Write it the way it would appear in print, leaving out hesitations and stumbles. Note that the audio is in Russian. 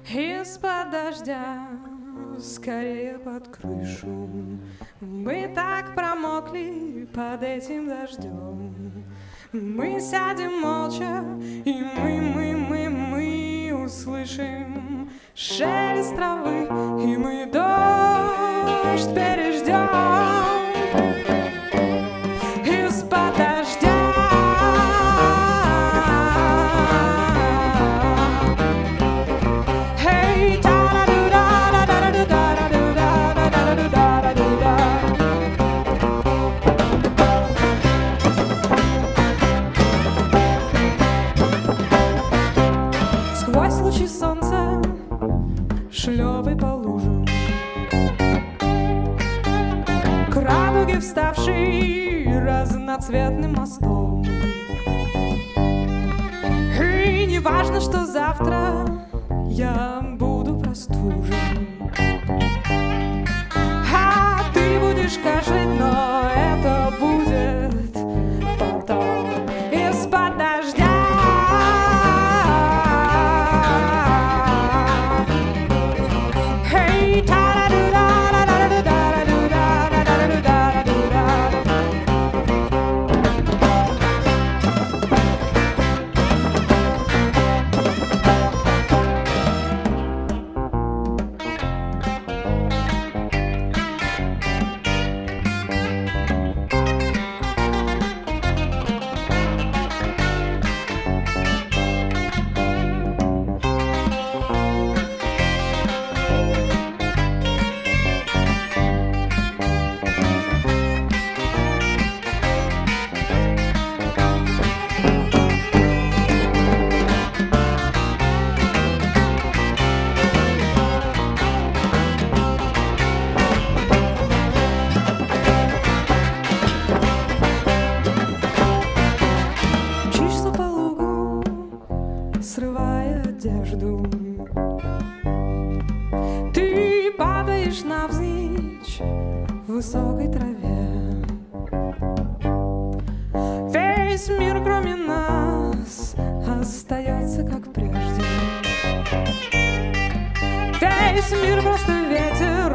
Из-под дождя, скорее под крышу. Мы так промокли под этим дождем. Мы сядем молча, и мы услышим шелест травы, и мы дождь переждем. Из-под дождя сквозь лучи солнца, шлепай по лужам, к радуге вставший разноцветным мостом. И не важно, что завтра я буду простужен, а ты будешь кашлять, но это будет потом. Из-под дождя срывая одежду, ты падаешь навзничь в высокой траве. Весь мир, кроме нас, остается как прежде. Весь мир просто ветер